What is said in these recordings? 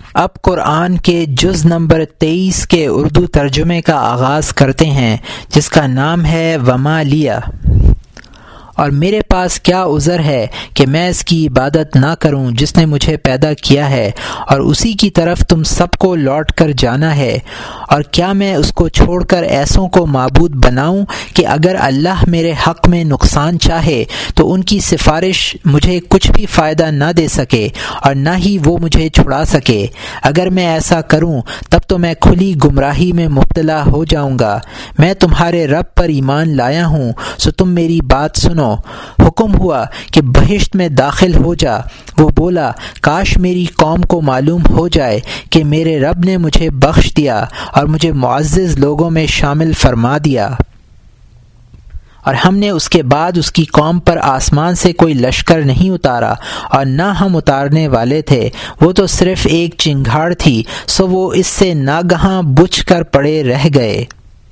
اب قرآن کے جز نمبر 23 کے اردو ترجمے کا آغاز کرتے ہیں، جس کا نام ہے وما لیا، اور میرے پاس کیا عذر ہے کہ میں اس کی عبادت نہ کروں جس نے مجھے پیدا کیا ہے اور اسی کی طرف تم سب کو لوٹ کر جانا ہے، اور کیا میں اس کو چھوڑ کر ایسوں کو معبود بناؤں کہ اگر اللہ میرے حق میں نقصان چاہے تو ان کی سفارش مجھے کچھ بھی فائدہ نہ دے سکے اور نہ ہی وہ مجھے چھڑا سکے۔ اگر میں ایسا کروں تب تو میں کھلی گمراہی میں مبتلا ہو جاؤں گا۔ میں تمہارے رب پر ایمان لایا ہوں، سو تم میری بات سنو۔ حکم ہوا کہ بہشت میں داخل ہو جا۔ وہ بولا، کاش میری قوم کو معلوم ہو جائے کہ میرے رب نے مجھے بخش دیا اور مجھے معزز لوگوں میں شامل فرما دیا، اور ہم نے اس کے بعد اس کی قوم پر آسمان سے کوئی لشکر نہیں اتارا اور نہ ہم اتارنے والے تھے، وہ تو صرف ایک چنگھاڑ تھی، سو وہ اس سے ناگہاں بجھ کر پڑے رہ گئے۔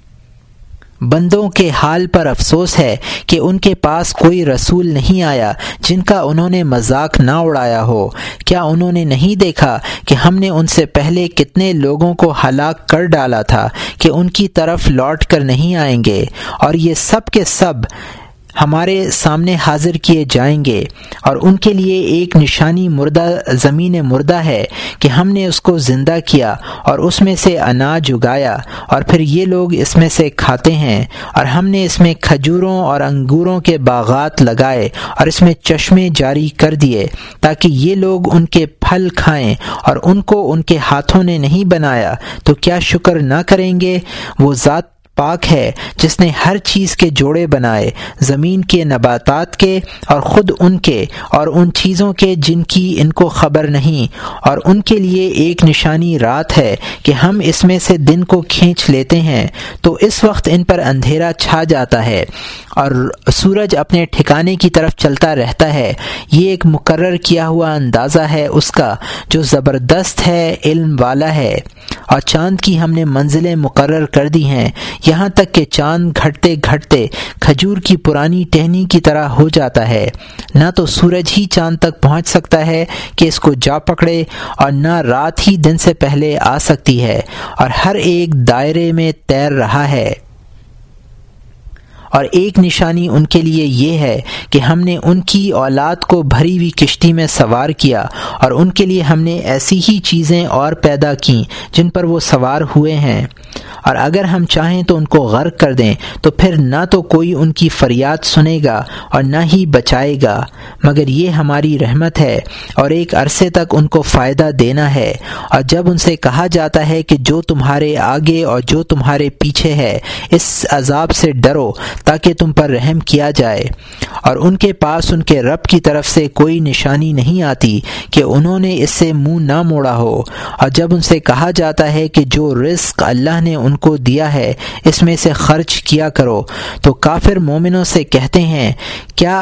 بندوں کے حال پر افسوس ہے کہ ان کے پاس کوئی رسول نہیں آیا جن کا انہوں نے مذاق نہ اڑایا ہو۔ کیا انہوں نے نہیں دیکھا کہ ہم نے ان سے پہلے کتنے لوگوں کو ہلاک کر ڈالا تھا کہ ان کی طرف لوٹ کر نہیں آئیں گے، اور یہ سب کے سب ہمارے سامنے حاضر کیے جائیں گے، اور ان کے لیے ایک نشانی مردہ زمین مردہ ہے کہ ہم نے اس کو زندہ کیا اور اس میں سے اناج اگایا، اور پھر یہ لوگ اس میں سے کھاتے ہیں، اور ہم نے اس میں کھجوروں اور انگوروں کے باغات لگائے اور اس میں چشمے جاری کر دیے تاکہ یہ لوگ ان کے پھل کھائیں، اور ان کو ان کے ہاتھوں نے نہیں بنایا تو کیا شکر نہ کریں گے؟ وہ ذات پاک ہے جس نے ہر چیز کے جوڑے بنائے، زمین کے نباتات کے اور خود ان کے، اور ان چیزوں کے جن کی ان کو خبر نہیں، اور ان کے لیے ایک نشانی رات ہے کہ ہم اس میں سے دن کو کھینچ لیتے ہیں تو اس وقت ان پر اندھیرا چھا جاتا ہے اور سورج اپنے ٹھکانے کی طرف چلتا رہتا ہے۔ یہ ایک مقرر کیا ہوا اندازہ ہے اس کا جو زبردست ہے، علم والا ہے، اور چاند کی ہم نے منزلیں مقرر کر دی ہیں، یہاں تک کہ چاند گھٹتے گھٹتے کھجور کی پرانی ٹہنی کی طرح ہو جاتا ہے۔ نہ تو سورج ہی چاند تک پہنچ سکتا ہے کہ اس کو جا پکڑے، اور نہ رات ہی دن سے پہلے آ سکتی ہے، اور ہر ایک دائرے میں تیر رہا ہے۔ اور ایک نشانی ان کے لیے یہ ہے کہ ہم نے ان کی اولاد کو بھری ہوئی کشتی میں سوار کیا، اور ان کے لیے ہم نے ایسی ہی چیزیں اور پیدا کیں جن پر وہ سوار ہوئے ہیں، اور اگر ہم چاہیں تو ان کو غرق کر دیں تو پھر نہ تو کوئی ان کی فریاد سنے گا اور نہ ہی بچائے گا، مگر یہ ہماری رحمت ہے اور ایک عرصے تک ان کو فائدہ دینا ہے۔ اور جب ان سے کہا جاتا ہے کہ جو تمہارے آگے اور جو تمہارے پیچھے ہے اس عذاب سے ڈرو تاکہ تم پر رحم کیا جائے، اور ان کے پاس ان کے رب کی طرف سے کوئی نشانی نہیں آتی کہ انہوں نے اس سے منہ نہ موڑا ہو، اور جب ان سے کہا جاتا ہے کہ جو رزق اللہ نے ان کو دیا ہے اس میں سے خرچ کیا کرو، تو کافر مومنوں سے کہتے ہیں، کیا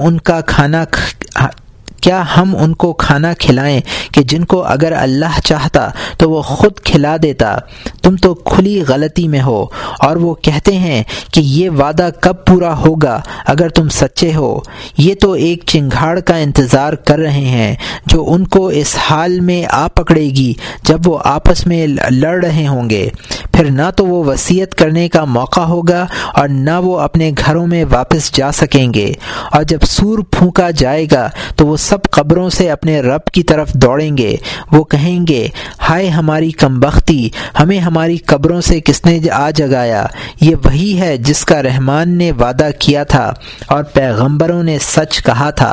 ہم ان کو کھانا کھلائیں کہ جن کو اگر اللہ چاہتا تو وہ خود کھلا دیتا؟ تم تو کھلی غلطی میں ہو۔ اور وہ کہتے ہیں کہ یہ وعدہ کب پورا ہوگا اگر تم سچے ہو؟ یہ تو ایک چنگھاڑ کا انتظار کر رہے ہیں جو ان کو اس حال میں آ پکڑے گی جب وہ آپس میں لڑ رہے ہوں گے، پھر نہ تو وہ وصیت کرنے کا موقع ہوگا اور نہ وہ اپنے گھروں میں واپس جا سکیں گے، اور جب سور پھونکا جائے گا تو وہ سب قبروں سے اپنے رب کی طرف دوڑیں گے۔ وہ کہیں گے، ہائے ہماری کمبختی، ہمیں ہماری قبروں سے کس نے آ جگایا؟ یہ وہی ہے جس کا رحمان نے وعدہ کیا تھا اور پیغمبروں نے سچ کہا تھا۔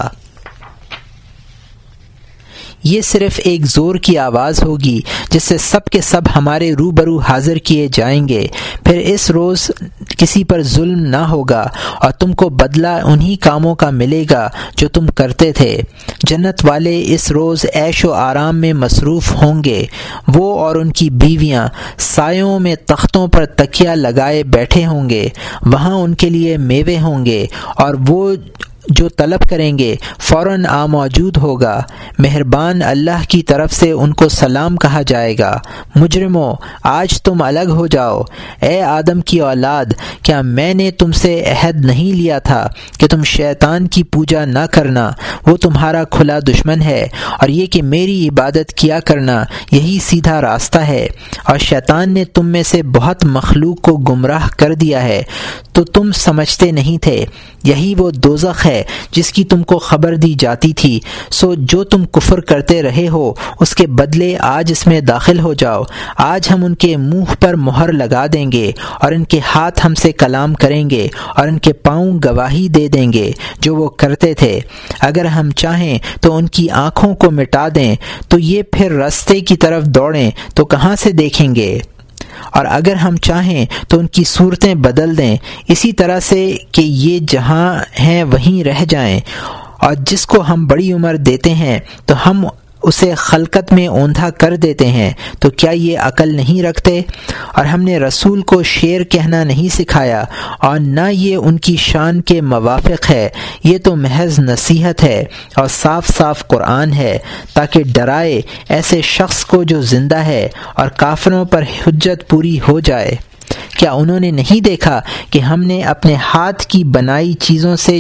یہ صرف ایک زور کی آواز ہوگی جس سے سب کے سب ہمارے روبرو حاضر کیے جائیں گے، پھر اس روز کسی پر ظلم نہ ہوگا اور تم کو بدلہ انہی کاموں کا ملے گا جو تم کرتے تھے۔ جنت والے اس روز عیش و آرام میں مصروف ہوں گے، وہ اور ان کی بیویاں سایوں میں تختوں پر تکیہ لگائے بیٹھے ہوں گے، وہاں ان کے لیے میوے ہوں گے، اور وہ جو طلب کریں گے فوراً موجود ہوگا۔ مہربان اللہ کی طرف سے ان کو سلام کہا جائے گا۔ مجرموں، آج تم الگ ہو جاؤ۔ اے آدم کی اولاد، کیا میں نے تم سے عہد نہیں لیا تھا کہ تم شیطان کی پوجا نہ کرنا؟ وہ تمہارا کھلا دشمن ہے، اور یہ کہ میری عبادت کیا کرنا یہی سیدھا راستہ ہے۔ اور شیطان نے تم میں سے بہت مخلوق کو گمراہ کر دیا ہے، تو تم سمجھتے نہیں تھے۔ یہی وہ دوزخ ہے جس کی تم کو خبر دی جاتی تھی، سو جو تم کفر کرتے رہے ہو اس کے بدلے آج اس میں داخل ہو جاؤ۔ آج ہم ان کے منہ پر مہر لگا دیں گے، اور ان کے ہاتھ ہم سے کلام کریں گے، اور ان کے پاؤں گواہی دے دیں گے جو وہ کرتے تھے۔ اگر ہم چاہیں تو ان کی آنکھوں کو مٹا دیں تو یہ پھر رستے کی طرف دوڑیں تو کہاں سے دیکھیں گے، اور اگر ہم چاہیں تو ان کی صورتیں بدل دیں اسی طرح سے کہ یہ جہاں ہیں وہیں رہ جائیں۔ اور جس کو ہم بڑی عمر دیتے ہیں تو ہم اسے خلقت میں اوندھا کر دیتے ہیں، تو کیا یہ عقل نہیں رکھتے؟ اور ہم نے رسول کو شعر کہنا نہیں سکھایا، اور نہ یہ ان کی شان کے موافق ہے، یہ تو محض نصیحت ہے اور صاف صاف قرآن ہے، تاکہ ڈرائے ایسے شخص کو جو زندہ ہے اور کافروں پر حجت پوری ہو جائے۔ کیا انہوں نے نہیں دیکھا کہ ہم نے اپنے ہاتھ کی بنائی چیزوں سے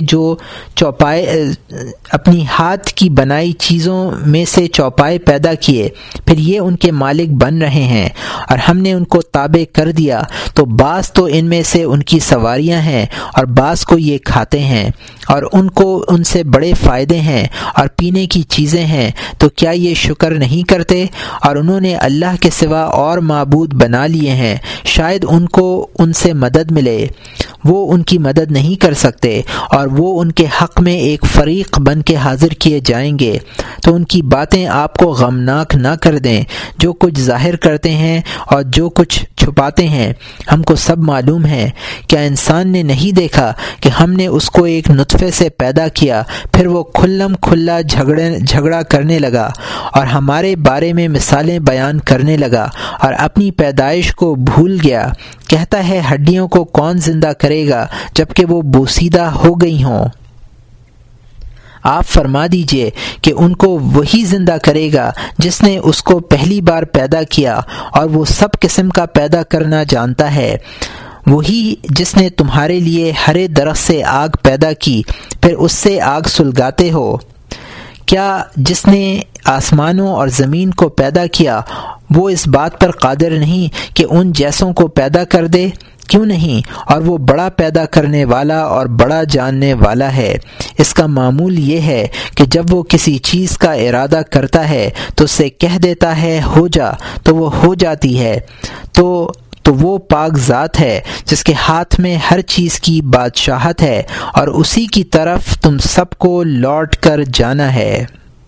اپنی ہاتھ کی بنائی چیزوں میں سے چوپائے پیدا کیے، پھر یہ ان کے مالک بن رہے ہیں، اور ہم نے ان کو تابع کر دیا، تو بعض تو ان میں سے ان کی سواریاں ہیں اور بعض کو یہ کھاتے ہیں، اور ان کو ان سے بڑے فائدے ہیں اور پینے کی چیزیں ہیں، تو کیا یہ شکر نہیں کرتے؟ اور انہوں نے اللہ کے سوا اور معبود بنا لیے ہیں، شاید ان کو ان سے مدد ملے، وہ ان کی مدد نہیں کر سکتے، اور وہ ان کے حق میں ایک فریق بن کے حاضر کیے جائیں گے۔ تو ان کی باتیں آپ کو غمناک نہ کر دیں، جو کچھ ظاہر کرتے ہیں اور جو کچھ چھپاتے ہیں ہم کو سب معلوم ہے۔ کیا انسان نے نہیں دیکھا کہ ہم نے اس کو ایک نطفے سے پیدا کیا، پھر وہ کھلم کھلا جھگڑا کرنے لگا اور ہمارے بارے میں مثالیں بیان کرنے لگا، اور اپنی پیدائش کو بھول گیا۔ کہتا ہے ہڈیوں کو کون زندہ کرے گا جبکہ وہ بوسیدہ ہو گئی ہوں؟ آپ فرما دیجئے کہ ان کو وہی زندہ کرے گا جس نے اس کو پہلی بار پیدا کیا، اور وہ سب قسم کا پیدا کرنا جانتا ہے۔ وہی جس نے تمہارے لیے ہرے درخت سے آگ پیدا کی، پھر اس سے آگ سلگاتے ہو۔ کیا جس نے آسمانوں اور زمین کو پیدا کیا وہ اس بات پر قادر نہیں کہ ان جیسوں کو پیدا کر دے؟ کیوں نہیں؟ اور وہ بڑا پیدا کرنے والا اور بڑا جاننے والا ہے۔ اس کا معمول یہ ہے کہ جب وہ کسی چیز کا ارادہ کرتا ہے تو اسے کہہ دیتا ہے ہو جا، تو وہ ہو جاتی ہے۔ تو وہ پاک ذات ہے جس کے ہاتھ میں ہر چیز کی بادشاہت ہے، اور اسی کی طرف تم سب کو لوٹ کر جانا ہے۔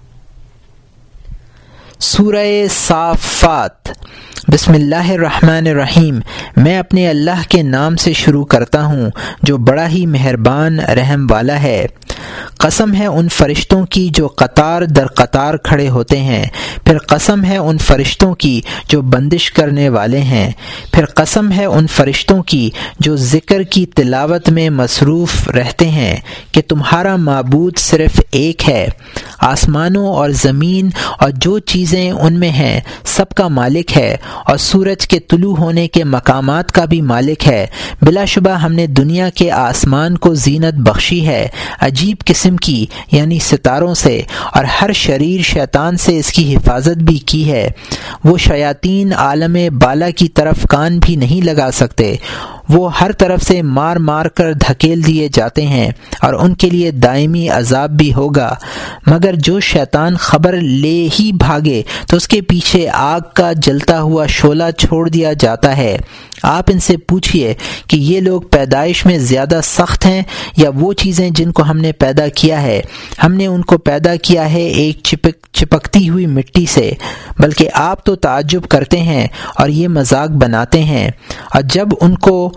سورہ صافات۔ بسم اللہ الرحمن الرحیم۔ میں اپنے اللہ کے نام سے شروع کرتا ہوں جو بڑا ہی مہربان رحم والا ہے۔ قسم ہے ان فرشتوں کی جو قطار در قطار کھڑے ہوتے ہیں، پھر قسم ہے ان فرشتوں کی جو بندش کرنے والے ہیں، پھر قسم ہے ان فرشتوں کی جو ذکر کی تلاوت میں مصروف رہتے ہیں کہ تمہارا معبود صرف ایک ہے۔ آسمانوں اور زمین اور جو چیزیں ان میں ہیں سب کا مالک ہے، اور سورج کے طلوع ہونے کے مقامات کا بھی مالک ہے۔ بلا شبہ ہم نے دنیا کے آسمان کو زینت بخشی ہے، عجیب قسم کی، یعنی ستاروں سے، اور ہر شریر شیطان سے اس کی حفاظت بھی کی ہے۔ وہ شیاطین عالم بالا کی طرف کان بھی نہیں لگا سکتے، وہ ہر طرف سے مار مار کر دھکیل دیے جاتے ہیں، اور ان کے لیے دائمی عذاب بھی ہوگا۔ مگر جو شیطان خبر لے ہی بھاگے تو اس کے پیچھے آگ کا جلتا ہوا شعلہ چھوڑ دیا جاتا ہے۔ آپ ان سے پوچھئے کہ یہ لوگ پیدائش میں زیادہ سخت ہیں یا وہ چیزیں جن کو ہم نے پیدا کیا ہے؟ ہم نے ان کو پیدا کیا ہے ایک چپکتی ہوئی مٹی سے، بلکہ آپ تو تعجب کرتے ہیں اور یہ مذاق بناتے ہیں۔ اور جب ان کو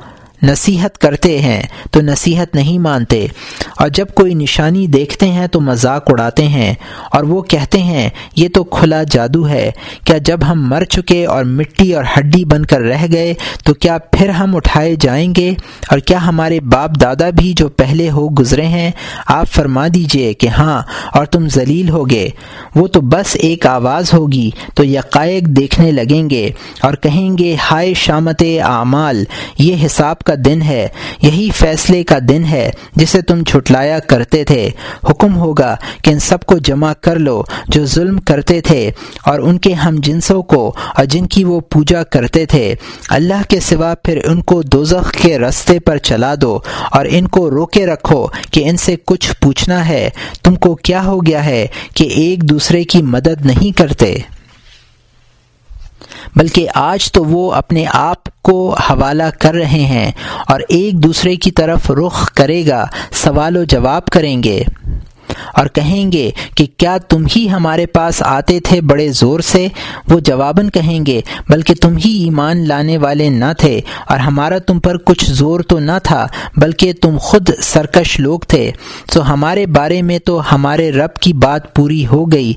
نصیحت کرتے ہیں تو نصیحت نہیں مانتے، اور جب کوئی نشانی دیکھتے ہیں تو مذاق اڑاتے ہیں، اور وہ کہتے ہیں یہ تو کھلا جادو ہے۔ کیا جب ہم مر چکے اور مٹی اور ہڈی بن کر رہ گئے تو کیا پھر ہم اٹھائے جائیں گے؟ اور کیا ہمارے باپ دادا بھی جو پہلے ہو گزرے ہیں؟ آپ فرما دیجئے کہ ہاں، اور تم ذلیل ہوگے۔ وہ تو بس ایک آواز ہوگی تو یکایک دیکھنے لگیں گے اور کہیں گے ہائے شامت اعمال، یہ حساب کا دن ہے، یہی فیصلے کا دن ہے جسے تم جھٹلایا کرتے تھے۔ حکم ہوگا کہ ان سب کو جمع کر لو جو ظلم کرتے تھے اور ان کے ہم جنسوں کو اور جن کی وہ پوجا کرتے تھے اللہ کے سوا، پھر ان کو دوزخ کے رستے پر چلا دو اور ان کو روکے رکھو کہ ان سے کچھ پوچھنا ہے۔ تم کو کیا ہو گیا ہے کہ ایک دوسرے کی مدد نہیں کرتے؟ بلکہ آج تو وہ اپنے آپ کو حوالہ کر رہے ہیں اور ایک دوسرے کی طرف رخ کرے گا، سوال و جواب کریں گے اور کہیں گے کہ کیا تم ہی ہمارے پاس آتے تھے بڑے زور سے؟ وہ جواباً کہیں گے بلکہ تم ہی ایمان لانے والے نہ تھے، اور ہمارا تم پر کچھ زور تو نہ تھا بلکہ تم خود سرکش لوگ تھے۔ تو ہمارے بارے میں تو ہمارے رب کی بات پوری ہو گئی،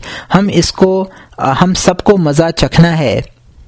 ہم سب کو مزہ چکھنا ہے۔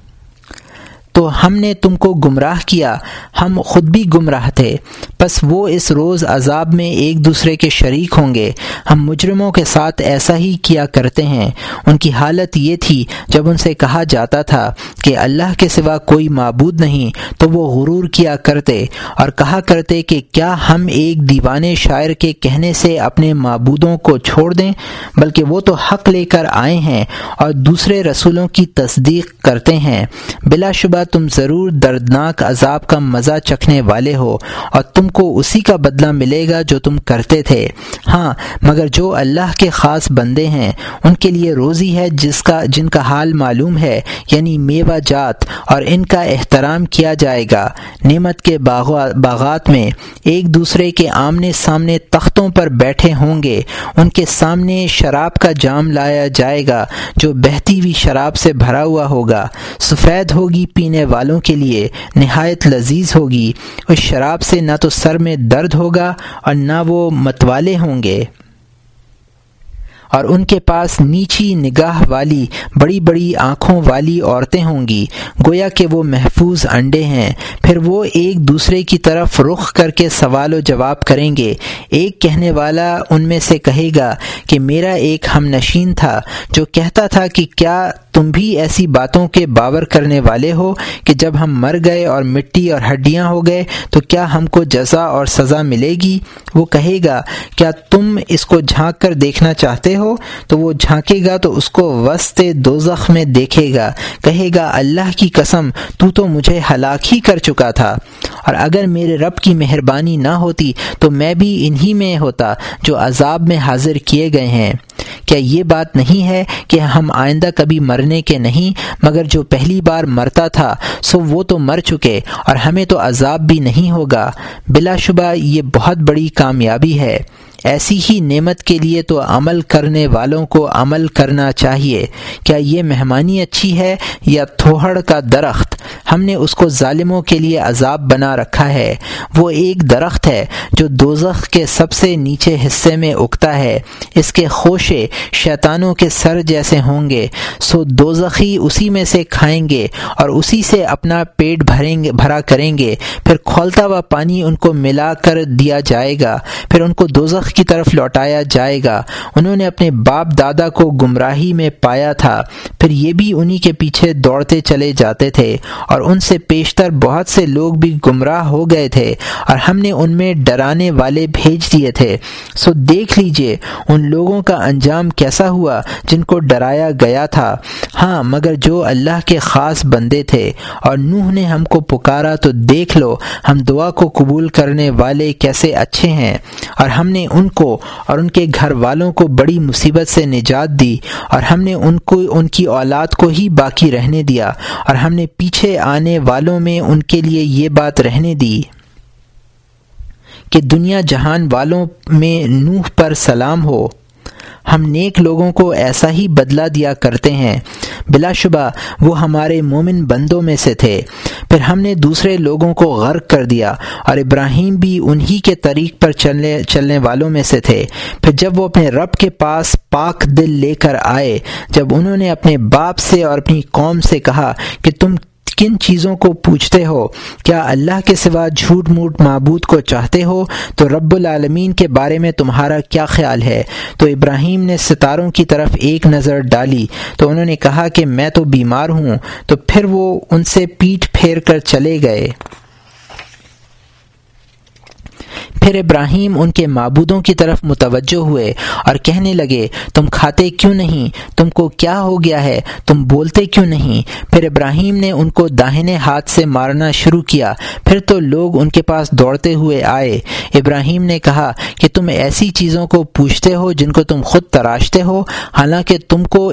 تو ہم نے تم کو گمراہ کیا، ہم خود بھی گمراہ تھے، پس وہ اس روز عذاب میں ایک دوسرے کے شریک ہوں گے۔ ہم مجرموں کے ساتھ ایسا ہی کیا کرتے ہیں۔ ان کی حالت یہ تھی جب ان سے کہا جاتا تھا کہ اللہ کے سوا کوئی معبود نہیں تو وہ غرور کیا کرتے اور کہا کرتے کہ کیا ہم ایک دیوانے شاعر کے کہنے سے اپنے معبودوں کو چھوڑ دیں؟ بلکہ وہ تو حق لے کر آئے ہیں اور دوسرے رسولوں کی تصدیق کرتے ہیں۔ بلا شبہ تم ضرور دردناک عذاب کا مزہ چکھنے والے ہو، اور تم کو اسی کا بدلہ ملے گا جو تم کرتے تھے۔ ہاں، مگر جو اللہ کے خاص بندے ہیں ان کے لیے روزی ہے جن کا حال معلوم ہے، یعنی میوہ جات، اور ان کا احترام کیا جائے گا۔ نعمت کے باغات میں ایک دوسرے کے آمنے سامنے تختوں پر بیٹھے ہوں گے، ان کے سامنے شراب کا جام لایا جائے گا جو بہتی ہوئی شراب سے بھرا ہوا ہوگا، سفید ہوگی پینے والوں کے لیے، نہایت لذیذ ہوگی۔ اس شراب سے نہ تو سر میں درد ہوگا اور نہ وہ متوالے ہوں گے، اور ان کے پاس نیچی نگاہ والی بڑی بڑی آنکھوں والی عورتیں ہوں گی، گویا کہ وہ محفوظ انڈے ہیں۔ پھر وہ ایک دوسرے کی طرف رخ کر کے سوال و جواب کریں گے۔ ایک کہنے والا ان میں سے کہے گا کہ میرا ایک ہم نشین تھا جو کہتا تھا کہ کیا تم بھی ایسی باتوں کے باور کرنے والے ہو کہ جب ہم مر گئے اور مٹی اور ہڈیاں ہو گئے تو کیا ہم کو جزا اور سزا ملے گی؟ وہ کہے گا کیا تم اس کو جھانک کر دیکھنا چاہتے ہو؟ تو وہ جھانکے گا تو اس کو وسط دوزخ میں دیکھے گا، کہے گا اللہ کی قسم تو مجھے ہلاک ہی کر چکا تھا، اور اگر میرے رب کی مہربانی نہ ہوتی تو میں بھی انہی میں ہوتا جو عذاب میں حاضر کیے گئے ہیں۔ کیا یہ بات نہیں ہے کہ ہم آئندہ کبھی مرنے کے نہیں، مگر جو پہلی بار مرتا تھا سو وہ تو مر چکے اور ہمیں تو عذاب بھی نہیں ہوگا؟ بلا شبہ یہ بہت بڑی کامیابی ہے۔ ایسی ہی نعمت کے لیے تو عمل کرنے والوں کو عمل کرنا چاہیے۔ کیا یہ مہمانی اچھی ہے یا تھوہڑ کا درخت؟ ہم نے اس کو ظالموں کے لیے عذاب بنا رکھا ہے۔ وہ ایک درخت ہے جو دوزخ کے سب سے نیچے حصے میں اگتا ہے، اس کے خوشے شیطانوں کے سر جیسے ہوں گے، سو دوزخی اسی میں سے کھائیں گے اور اسی سے اپنا پیٹ بھرا کریں گے۔ پھر کھولتا ہوا پانی ان کو ملا کر دیا جائے گا، پھر ان کو دوزخ کی طرف لوٹایا جائے گا۔ انہوں نے اپنے باپ دادا کو گمراہی میں پایا تھا، پھر یہ بھی انہی کے پیچھے دوڑتے چلے جاتے تھے، اور ان سے پیشتر بہت سے لوگ بھی گمراہ ہو گئے تھے، اور ہم نے ان میں ڈرانے والے بھیج دیے تھے۔ سو دیکھ لیجئے ان لوگوں کا انجام کیسا ہوا جن کو ڈرایا گیا تھا۔ ہاں، مگر جو اللہ کے خاص بندے تھے، اور نوح نے ہم کو پکارا تو دیکھ لو ہم دعا کو قبول کرنے والے کیسے اچھے ہیں، اور ہم نے ان کو اور ان کے گھر والوں کو بڑی مصیبت سے نجات دی، اور ہم نے ان کی اولاد کو ہی باقی رہنے دیا، اور ہم نے پیچھے آنے والوں میں ان کے لیے یہ بات رہنے دی کہ دنیا جہان والوں میں نوح پر سلام ہو۔ ہم نیک لوگوں کو ایسا ہی بدلہ دیا کرتے ہیں۔ بلا شبہ وہ ہمارے مومن بندوں میں سے تھے۔ پھر ہم نے دوسرے لوگوں کو غرق کر دیا اور ابراہیم بھی انہی کے طریق پر چلنے والوں میں سے تھے۔ پھر جب وہ اپنے رب کے پاس پاک دل لے کر آئے، جب انہوں نے اپنے باپ سے اور اپنی قوم سے کہا کہ تم کن چیزوں کو پوچھتے ہو؟ کیا اللہ کے سوا جھوٹ موٹ معبود کو چاہتے ہو؟ تو رب العالمین کے بارے میں تمہارا کیا خیال ہے؟ تو ابراہیم نے ستاروں کی طرف ایک نظر ڈالی تو انہوں نے کہا کہ میں تو بیمار ہوں۔ تو پھر وہ ان سے پیٹھ پھیر کر چلے گئے۔ پھر ابراہیم ان کے معبودوں کی طرف متوجہ ہوئے اور کہنے لگے، تم کھاتے کیوں نہیں؟ تم کو کیا ہو گیا ہے؟ تم بولتے کیوں نہیں؟ پھر ابراہیم نے ان کو داہنے ہاتھ سے مارنا شروع کیا۔ پھر تو لوگ ان کے پاس دوڑتے ہوئے آئے۔ ابراہیم نے کہا کہ تم ایسی چیزوں کو پوچھتے ہو جن کو تم خود تراشتے ہو، حالانکہ تم کو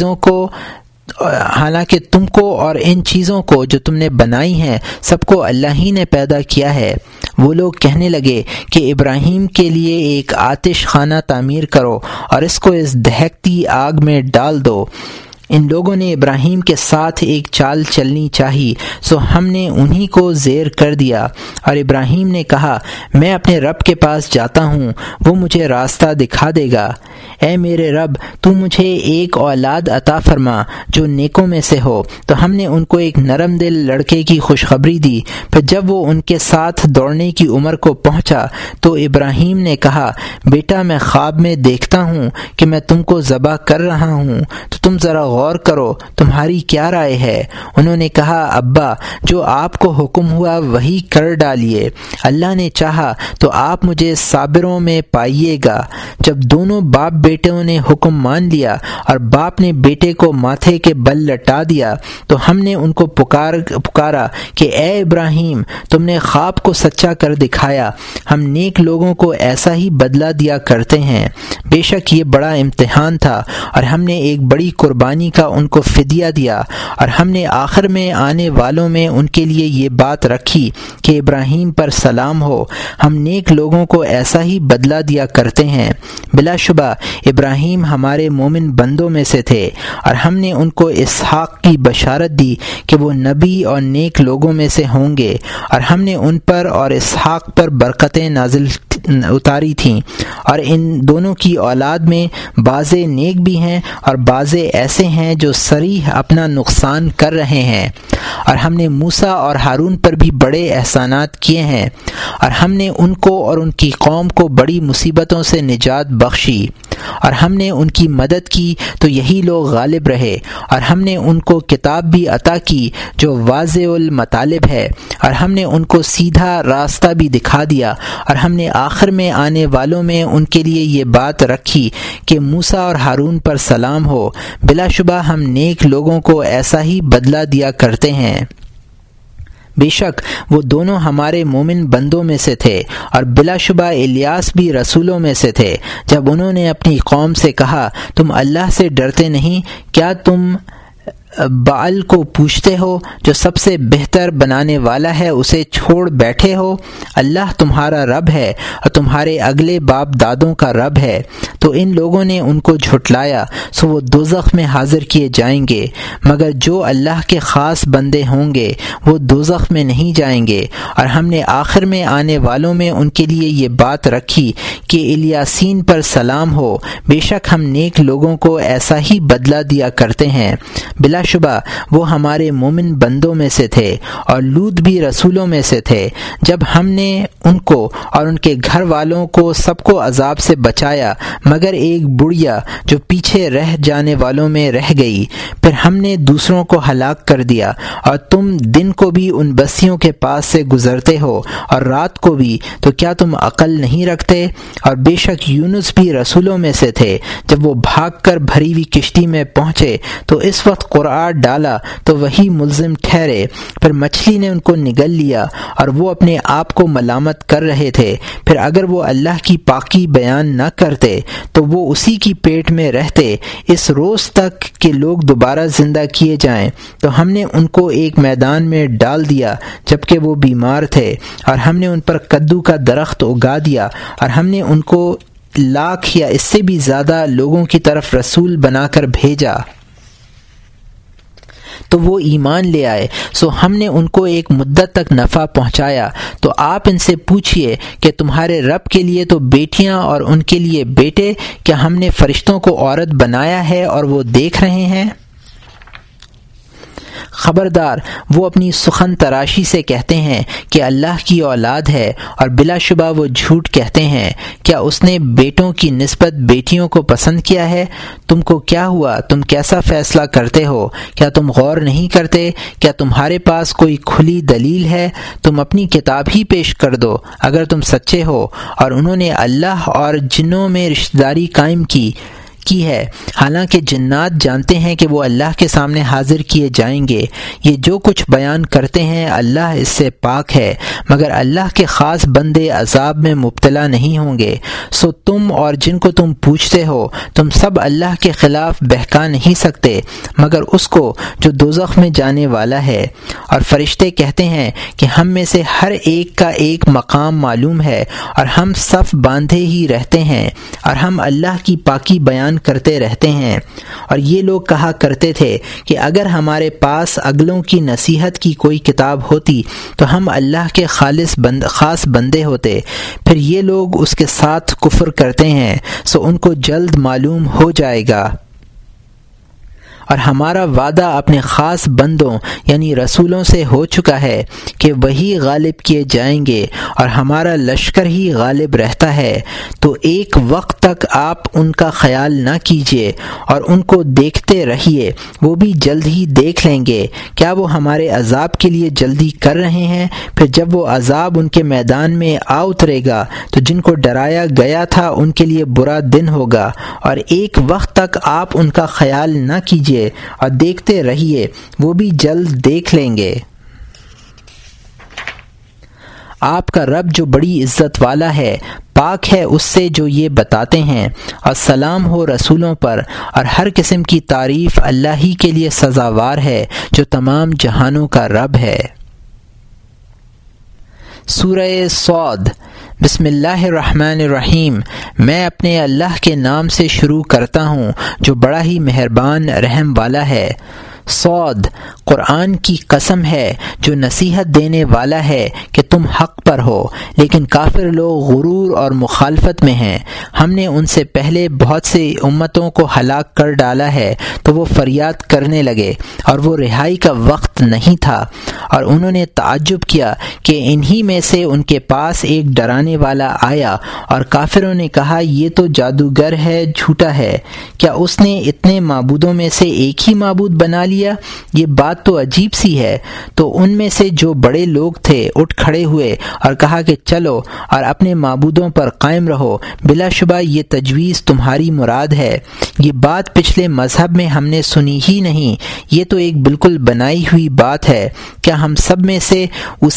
اور ان چیزوں کو جو تم نے بنائی ہیں سب کو اللہ ہی نے پیدا کیا ہے۔ وہ لوگ کہنے لگے کہ ابراہیم کے لیے ایک آتش خانہ تعمیر کرو اور اس کو اس دہکتی آگ میں ڈال دو۔ ان لوگوں نے ابراہیم کے ساتھ ایک چال چلنی چاہی، سو ہم نے انہی کو زیر کر دیا۔ اور ابراہیم نے کہا، میں اپنے رب کے پاس جاتا ہوں، وہ مجھے راستہ دکھا دے گا۔ اے میرے رب، تو مجھے ایک اولاد عطا فرما جو نیکوں میں سے ہو۔ تو ہم نے ان کو ایک نرم دل لڑکے کی خوشخبری دی۔ پھر جب وہ ان کے ساتھ دوڑنے کی عمر کو پہنچا تو ابراہیم نے کہا، بیٹا میں خواب میں دیکھتا ہوں کہ میں تم کو ذبح کر رہا ہوں، تو تم ذرا غور کرو، تمہاری کیا رائے ہے؟ انہوں نے کہا، ابا جو آپ کو حکم ہوا وہی کر ڈالیے، اللہ نے چاہا تو آپ مجھے صابروں میں پائیے گا۔ جب دونوں باپ بیٹوں نے حکم مان لیا اور باپ نے بیٹے کو ماتھے کے بل لٹا دیا تو ہم نے ان کو پکارا کہ اے ابراہیم، تم نے خواب کو سچا کر دکھایا، ہم نیک لوگوں کو ایسا ہی بدلہ دیا کرتے ہیں۔ بے شک یہ بڑا امتحان تھا اور ہم نے ایک بڑی قربانی کا ان کو فدیہ دیا، اور ہم نے آخر میں آنے والوں میں ان کے لیے یہ بات رکھی کہ ابراہیم پر سلام ہو، ہم نیک لوگوں کو ایسا ہی بدلہ دیا کرتے ہیں۔ بلا شبہ ابراہیم ہمارے مومن بندوں میں سے تھے، اور ہم نے ان کو اسحاق کی بشارت دی کہ وہ نبی اور نیک لوگوں میں سے ہوں گے، اور ہم نے ان پر اور اسحاق پر برکتیں نازل اتاری تھیں، اور ان دونوں کی اولاد میں بعضے نیک بھی ہیں اور بعضے ایسے ہیں جو صریح اپنا نقصان کر رہے ہیں۔ اور ہم نے موسیٰ اور ہارون پر بھی بڑے احسانات کیے ہیں، اور ہم نے ان کو اور ان کی قوم کو بڑی مصیبتوں سے نجات بخشی، اور ہم نے ان کی مدد کی تو یہی لوگ غالب رہے، اور ہم نے ان کو کتاب بھی عطا کی جو واضح المطالب ہے، اور ہم نے ان کو سیدھا راستہ بھی دکھا دیا، اور ہم نے آخر میں آنے والوں میں ان کے لیے یہ بات رکھی کہ موسیٰ اور ہارون پر سلام ہو۔ بلا شبہ ہم نیک لوگوں کو ایسا ہی بدلہ دیا کرتے ہیں۔ بے شک وہ دونوں ہمارے مومن بندوں میں سے تھے، اور بلا شبہ الیاس بھی رسولوں میں سے تھے۔ جب انہوں نے اپنی قوم سے کہا، تم اللہ سے ڈرتے نہیں؟ کیا تم بعل کو پوچھتے ہو جو سب سے بہتر بنانے والا ہے، اسے چھوڑ بیٹھے ہو؟ اللہ تمہارا رب ہے اور تمہارے اگلے باپ دادوں کا رب ہے۔ تو ان لوگوں نے ان کو جھٹلایا، سو وہ دوزخ میں حاضر کیے جائیں گے، مگر جو اللہ کے خاص بندے ہوں گے وہ دوزخ میں نہیں جائیں گے۔ اور ہم نے آخر میں آنے والوں میں ان کے لیے یہ بات رکھی کہ الیاسین پر سلام ہو، بے شک ہم نیک لوگوں کو ایسا ہی بدلہ دیا کرتے ہیں۔ بلا شبہ وہ ہمارے مومن بندوں میں سے تھے، اور لوط بھی رسولوں میں سے تھے۔ جب ہم نے ان کو اور ان کے گھر والوں کو سب کو عذاب سے بچایا مگر ایک بڑھیا جو پیچھے رہ جانے والوں میں رہ گئی، پھر ہم نے دوسروں کو ہلاک کر دیا، اور تم دن کو بھی ان بستیوں کے پاس سے گزرتے ہو اور رات کو بھی، تو کیا تم عقل نہیں رکھتے؟ اور بے شک یونس بھی رسولوں میں سے تھے، جب وہ بھاگ کر بھری ہوئی کشتی میں پہنچے تو اس وقت قرآن ڈالا تو وہی ملزم ٹھہرے، پھر مچھلی نے ان کو نگل لیا اور وہ اپنے آپ کو ملامت کر رہے تھے۔ پھر اگر وہ اللہ کی پاکی بیان نہ کرتے تو وہ اسی کی پیٹ میں رہتے اس روز تک کہ لوگ دوبارہ زندہ کیے جائیں۔ تو ہم نے ان کو ایک میدان میں ڈال دیا جبکہ وہ بیمار تھے، اور ہم نے ان پر کدو کا درخت اگا دیا، اور ہم نے ان کو لاکھ یا اس سے بھی زیادہ لوگوں کی طرف رسول بنا کر بھیجا تو وہ ایمان لے آئے، سو ہم نے ان کو ایک مدت تک نفع پہنچایا۔ تو آپ ان سے پوچھئے کہ تمہارے رب کے لیے تو بیٹیاں اور ان کے لیے بیٹے، کیا ہم نے فرشتوں کو عورت بنایا ہے اور وہ دیکھ رہے ہیں؟ خبردار، وہ اپنی سخن تراشی سے کہتے ہیں کہ اللہ کی اولاد ہے، اور بلا شبہ وہ جھوٹ کہتے ہیں۔ کیا اس نے بیٹوں کی نسبت بیٹیوں کو پسند کیا ہے؟ تم کو کیا ہوا؟ تم کیسا فیصلہ کرتے ہو؟ کیا تم غور نہیں کرتے؟ کیا تمہارے پاس کوئی کھلی دلیل ہے؟ تم اپنی کتاب ہی پیش کر دو اگر تم سچے ہو۔ اور انہوں نے اللہ اور جنوں میں رشتہ داری قائم کی ہے، حالانکہ جنات جانتے ہیں کہ وہ اللہ کے سامنے حاضر کیے جائیں گے۔ یہ جو کچھ بیان کرتے ہیں اللہ اس سے پاک ہے، مگر اللہ کے خاص بندے عذاب میں مبتلا نہیں ہوں گے۔ سو تم اور جن کو تم پوچھتے ہو، تم سب اللہ کے خلاف بہکا نہیں سکتے مگر اس کو جو دوزخ میں جانے والا ہے۔ اور فرشتے کہتے ہیں کہ ہم میں سے ہر ایک کا ایک مقام معلوم ہے، اور ہم صف باندھے ہی رہتے ہیں، اور ہم اللہ کی پاکی بیان کرتے رہتے ہیں۔ اور یہ لوگ کہا کرتے تھے کہ اگر ہمارے پاس اگلوں کی نصیحت کی کوئی کتاب ہوتی تو ہم اللہ کے خاص بندے ہوتے۔ پھر یہ لوگ اس کے ساتھ کفر کرتے ہیں، سو ان کو جلد معلوم ہو جائے گا۔ اور ہمارا وعدہ اپنے خاص بندوں یعنی رسولوں سے ہو چکا ہے کہ وہی غالب کیے جائیں گے، اور ہمارا لشکر ہی غالب رہتا ہے۔ تو ایک وقت تک آپ ان کا خیال نہ کیجیے اور ان کو دیکھتے رہیے، وہ بھی جلد ہی دیکھ لیں گے۔ کیا وہ ہمارے عذاب کے لیے جلدی کر رہے ہیں؟ پھر جب وہ عذاب ان کے میدان میں آ اترے گا تو جن کو ڈرایا گیا تھا ان کے لیے برا دن ہوگا۔ اور ایک وقت تک آپ ان کا خیال نہ کیجیے اور دیکھتے رہیے، وہ بھی جلد دیکھ لیں گے۔ آپ کا رب جو بڑی عزت والا ہے، پاک ہے اس سے جو یہ بتاتے ہیں، اور سلام ہو رسولوں پر، اور ہر قسم کی تعریف اللہ ہی کے لیے سزاوار ہے جو تمام جہانوں کا رب ہے۔ سورہ صاد۔ بسم اللہ الرحمن الرحیم۔ میں اپنے اللہ کے نام سے شروع کرتا ہوں جو بڑا ہی مہربان رحم والا ہے۔ صاد، قرآن کی قسم ہے جو نصیحت دینے والا ہے کہ تم حق پر ہو، لیکن کافر لوگ غرور اور مخالفت میں ہیں۔ ہم نے ان سے پہلے بہت سی امتوں کو ہلاک کر ڈالا ہے تو وہ فریاد کرنے لگے اور وہ رہائی کا وقت نہیں تھا، اور انہوں نے تعجب کیا کہ انہی میں سے ان کے پاس ایک ڈرانے والا آیا، اور کافروں نے کہا یہ تو جادوگر ہے، جھوٹا ہے۔ کیا اس نے اتنے معبودوں میں سے ایک ہی معبود بنا لیا؟ یہ بات تو عجیب سی ہے۔ تو ان میں سے جو بڑے لوگ تھے اٹھ کھڑے ہوئے اور کہا کہ چلو اور اپنے معبودوں پر قائم رہو، بلا شبہ یہ تجویز تمہاری مراد ہے۔ یہ بات پچھلے مذہب میں ہم نے سنی ہی نہیں، یہ تو ایک بالکل بنائی ہوئی بات ہے۔ کیا ہم سب میں سے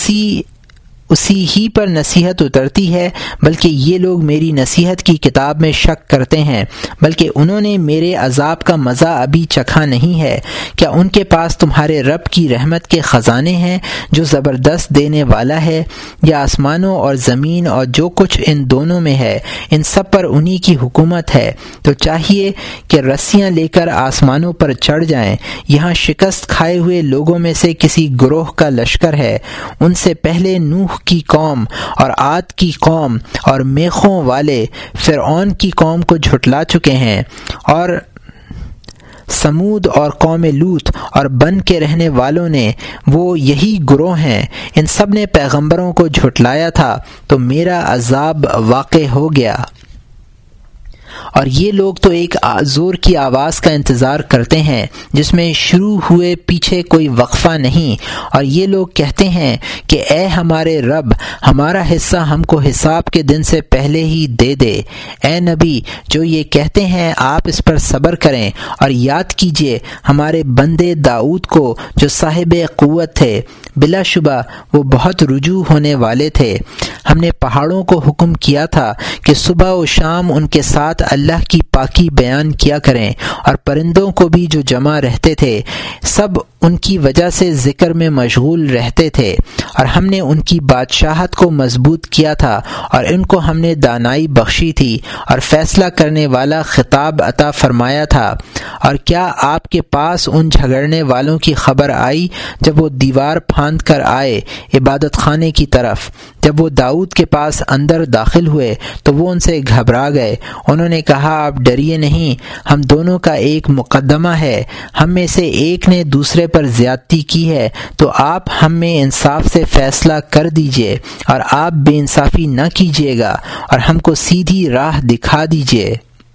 اسی ہی پر نصیحت اترتی ہے؟ بلکہ یہ لوگ میری نصیحت کی کتاب میں شک کرتے ہیں، بلکہ انہوں نے میرے عذاب کا مزہ ابھی چکھا نہیں ہے۔ کیا ان کے پاس تمہارے رب کی رحمت کے خزانے ہیں جو زبردست دینے والا ہے، یا آسمانوں اور زمین اور جو کچھ ان دونوں میں ہے، ان سب پر انہی کی حکومت ہے؟ تو چاہیے کہ رسیاں لے کر آسمانوں پر چڑھ جائیں۔ یہاں شکست کھائے ہوئے لوگوں میں سے کسی گروہ کا لشکر ہے، ان سے پہلے نوح کی قوم اور عاد کی قوم اور میخوں والے فرعون کی قوم کو جھٹلا چکے ہیں، اور سمود اور قوم لوط اور بن کے رہنے والوں نے، وہ یہی گروہ ہیں۔ ان سب نے پیغمبروں کو جھٹلایا تھا تو میرا عذاب واقع ہو گیا۔ اور یہ لوگ تو ایک زور کی آواز کا انتظار کرتے ہیں جس میں شروع ہوئے پیچھے کوئی وقفہ نہیں، اور یہ لوگ کہتے ہیں کہ اے ہمارے رب، ہمارا حصہ ہم کو حساب کے دن سے پہلے ہی دے دے۔ اے نبی، جو یہ کہتے ہیں آپ اس پر صبر کریں، اور یاد کیجئے ہمارے بندے داؤد کو جو صاحب قوت تھے، بلا شبہ وہ بہت رجوع ہونے والے تھے۔ ہم نے پہاڑوں کو حکم کیا تھا کہ صبح و شام ان کے ساتھ اللہ کی پاکی بیان کیا کریں، اور پرندوں کو بھی جو جمع رہتے تھے سب ان کی وجہ سے ذکر میں مشغول رہتے تھے، اور ہم نے ان کی بادشاہت کو مضبوط کیا تھا، اور ان کو ہم نے دانائی بخشی تھی اور فیصلہ کرنے والا خطاب عطا فرمایا تھا۔ اور کیا آپ کے پاس ان جھگڑنے والوں کی خبر آئی جب وہ دیوار پھاند کر آئے عبادت خانے کی طرف؟ جب وہ داؤد کے پاس اندر داخل ہوئے تو وہ ان سے گھبرا گئے۔ انہوں نے کہا، آپ ڈریے نہیں، ہم دونوں کا ایک مقدمہ ہے، ہم میں سے ایک نے دوسرے پر زیادتی کی ہے، تو آپ ہم میں انصاف سے فیصلہ کر دیجئے، اور آپ بے انصافی نہ کیجیے گا، اور ہم کو سیدھی راہ دکھا دیجئے۔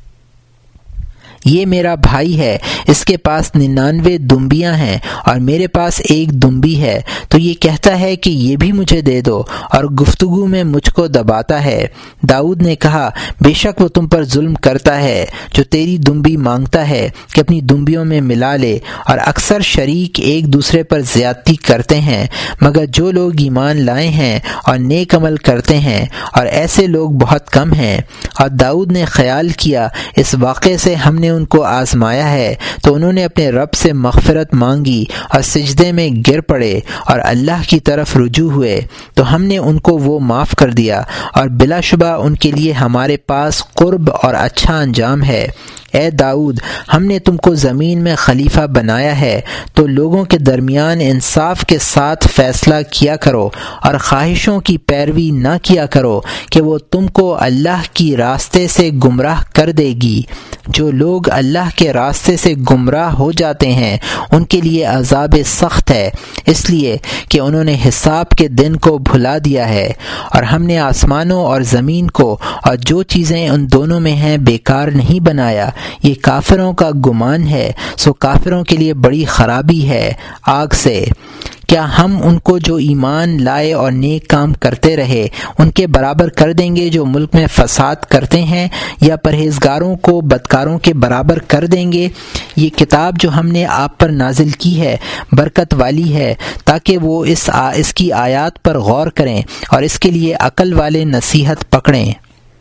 یہ میرا بھائی ہے، اس کے پاس 99 دمبیاں ہیں اور میرے پاس ایک دمبی ہے، تو یہ کہتا ہے کہ یہ بھی مجھے دے دو، اور گفتگو میں مجھ کو دباتا ہے۔ داؤد نے کہا، بے شک وہ تم پر ظلم کرتا ہے، جو تیری دمبی مانگتا ہے کہ اپنی دمبیوں میں ملا لے، اور اکثر شریک ایک دوسرے پر زیادتی کرتے ہیں، مگر جو لوگ ایمان لائے ہیں اور نیک عمل کرتے ہیں، اور ایسے لوگ بہت کم ہیں۔ اور داؤد نے خیال کیا، اس واقعے سے ہم نے ان کو آزمایا ہے، تو انہوں نے اپنے رب سے مغفرت مانگی اور سجدے میں گر پڑے اور اللہ کی طرف رجوع ہوئے، تو ہم نے ان کو وہ معاف کر دیا، اور بلا شبہ ان کے لیے ہمارے پاس قرب اور اچھا انجام ہے۔ اے داؤد، ہم نے تم کو زمین میں خلیفہ بنایا ہے، تو لوگوں کے درمیان انصاف کے ساتھ فیصلہ کیا کرو، اور خواہشوں کی پیروی نہ کیا کرو کہ وہ تم کو اللہ کی راستے سے گمراہ کر دے گی۔ جو لوگ اللہ کے راستے سے گمراہ ہو جاتے ہیں ان کے لیے عذاب سخت ہے، اس لیے کہ انہوں نے حساب کے دن کو بھلا دیا ہے۔ اور ہم نے آسمانوں اور زمین کو اور جو چیزیں ان دونوں میں ہیں بیکار نہیں بنایا۔ یہ کافروں کا گمان ہے، سو کافروں کے لیے بڑی خرابی ہے آگ سے۔ کیا ہم ان کو جو ایمان لائے اور نیک کام کرتے رہے ان کے برابر کر دیں گے جو ملک میں فساد کرتے ہیں، یا پرہیزگاروں کو بدکاروں کے برابر کر دیں گے؟ یہ کتاب جو ہم نے آپ پر نازل کی ہے برکت والی ہے، تاکہ وہ اس کی آیات پر غور کریں اور اس کے لیے عقل والے نصیحت پکڑیں۔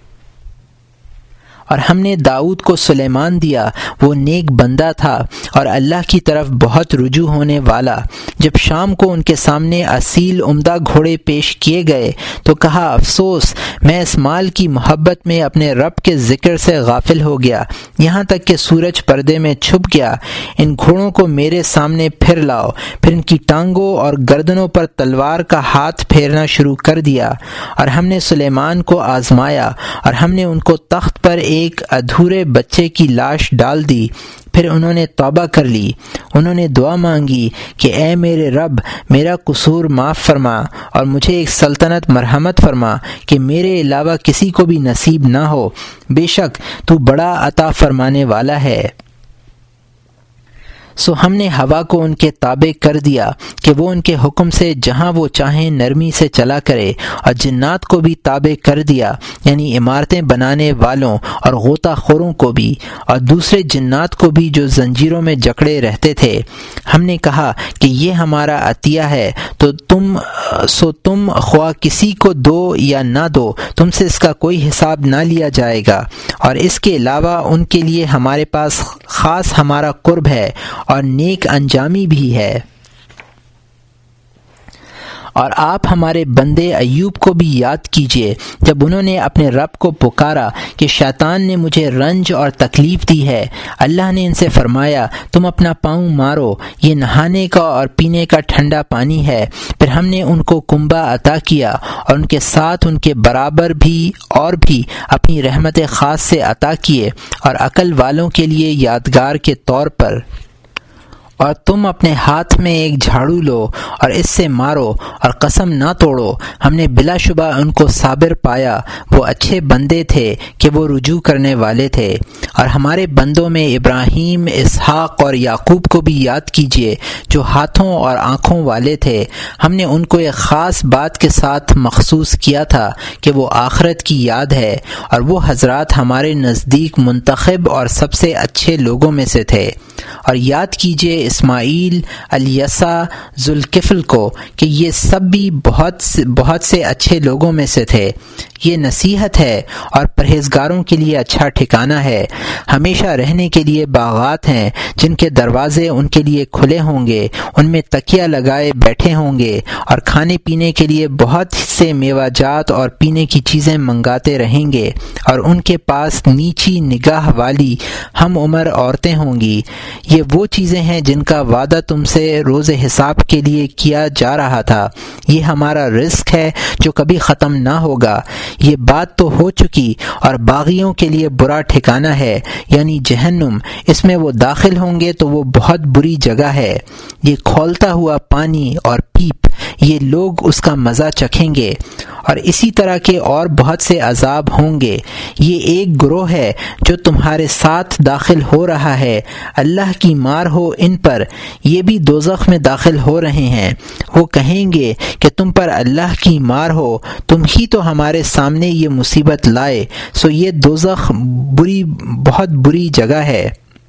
اور ہم نے داؤد کو سلیمان دیا، وہ نیک بندہ تھا اور اللہ کی طرف بہت رجوع ہونے والا۔ جب شام کو ان کے سامنے اصیل عمدہ گھوڑے پیش کیے گئے تو کہا، افسوس، میں اس مال کی محبت میں اپنے رب کے ذکر سے غافل ہو گیا، یہاں تک کہ سورج پردے میں چھپ گیا۔ ان گھوڑوں کو میرے سامنے پھر لاؤ۔ پھر ان کی ٹانگوں اور گردنوں پر تلوار کا ہاتھ پھیرنا شروع کر دیا۔ اور ہم نے سلیمان کو آزمایا، اور ہم نے ان کو تخت پر ایک ادھورے بچے کی لاش ڈال دی۔ پھر انہوں نے توبہ کر لی، انہوں نے دعا مانگی کہ اے میرے رب، میرا قصور معاف فرما اور مجھے ایک سلطنت مرحمت فرما کہ میرے علاوہ کسی کو بھی نصیب نہ ہو، بے شک تو بڑا عطا فرمانے والا ہے۔ سو ہم نے ہوا کو ان کے تابع کر دیا کہ وہ ان کے حکم سے جہاں وہ چاہیں نرمی سے چلا کرے، اور جنات کو بھی تابع کر دیا، یعنی عمارتیں بنانے والوں اور غوطہ خوروں کو بھی، اور دوسرے جنات کو بھی جو زنجیروں میں جکڑے رہتے تھے۔ ہم نے کہا کہ یہ ہمارا عطیہ ہے، تو تم خواہ کسی کو دو یا نہ دو، تم سے اس کا کوئی حساب نہ لیا جائے گا۔ اور اس کے علاوہ ان کے لیے ہمارے پاس خاص ہمارا قرب ہے اور نیک انجامی بھی ہے۔ اور آپ ہمارے بندے ایوب کو بھی یاد کیجئے، جب انہوں نے اپنے رب کو پکارا کہ شیطان نے مجھے رنج اور تکلیف دی ہے، اللہ نے ان سے فرمایا، تم اپنا پاؤں مارو، یہ نہانے کا اور پینے کا ٹھنڈا پانی ہے۔ پھر ہم نے ان کو کنبہ عطا کیا، اور ان کے ساتھ ان کے برابر بھی اور بھی اپنی رحمت خاص سے عطا کیے، اور عقل والوں کے لیے یادگار کے طور پر۔ اور تم اپنے ہاتھ میں ایک جھاڑو لو اور اس سے مارو اور قسم نہ توڑو، ہم نے بلا شبہ ان کو صابر پایا، وہ اچھے بندے تھے کہ وہ رجوع کرنے والے تھے۔ اور ہمارے بندوں میں ابراہیم، اسحاق اور یعقوب کو بھی یاد کیجیے، جو ہاتھوں اور آنکھوں والے تھے۔ ہم نے ان کو ایک خاص بات کے ساتھ مخصوص کیا تھا کہ وہ آخرت کی یاد ہے، اور وہ حضرات ہمارے نزدیک منتخب اور سب سے اچھے لوگوں میں سے تھے۔ اور یاد کیجیے اسماعیل، الیسع، ذوالکفل کو کہ یہ سب بھی بہت سے اچھے لوگوں میں سے تھے۔ یہ نصیحت ہے اور پرہیزگاروں کے لیے اچھا ٹھکانہ ہے۔ ہمیشہ رہنے کے لیے باغات ہیں جن کے دروازے ان کے لیے کھلے ہوں گے، ان میں تکیہ لگائے بیٹھے ہوں گے اور کھانے پینے کے لیے بہت سے میوہ جات اور پینے کی چیزیں منگاتے رہیں گے، اور ان کے پاس نیچی نگاہ والی ہم عمر عورتیں ہوں گی۔ یہ وہ چیزیں ہیں جن کا وعدہ تم سے روز حساب کے لیے کیا جا رہا تھا۔ یہ ہمارا رزق ہے جو کبھی ختم نہ ہوگا۔ یہ بات تو ہو چکی، اور باغیوں کے لیے برا ٹھکانہ ہے، یعنی جہنم۔ اس میں وہ داخل ہوں گے تو وہ بہت بری جگہ ہے۔ یہ کھولتا ہوا پانی اور پیپ، یہ لوگ اس کا مزہ چکھیں گے، اور اسی طرح کے اور بہت سے عذاب ہوں گے۔ یہ ایک گروہ ہے جو تمہارے ساتھ داخل ہو رہا ہے، اللہ کی مار ہو ان پر، یہ بھی دوزخ میں داخل ہو رہے ہیں۔ وہ کہیں گے کہ تم پر اللہ کی مار ہو، تم ہی تو ہمارے سامنے یہ مصیبت لائے، سو یہ دوزخ بہت بری جگہ ہے۔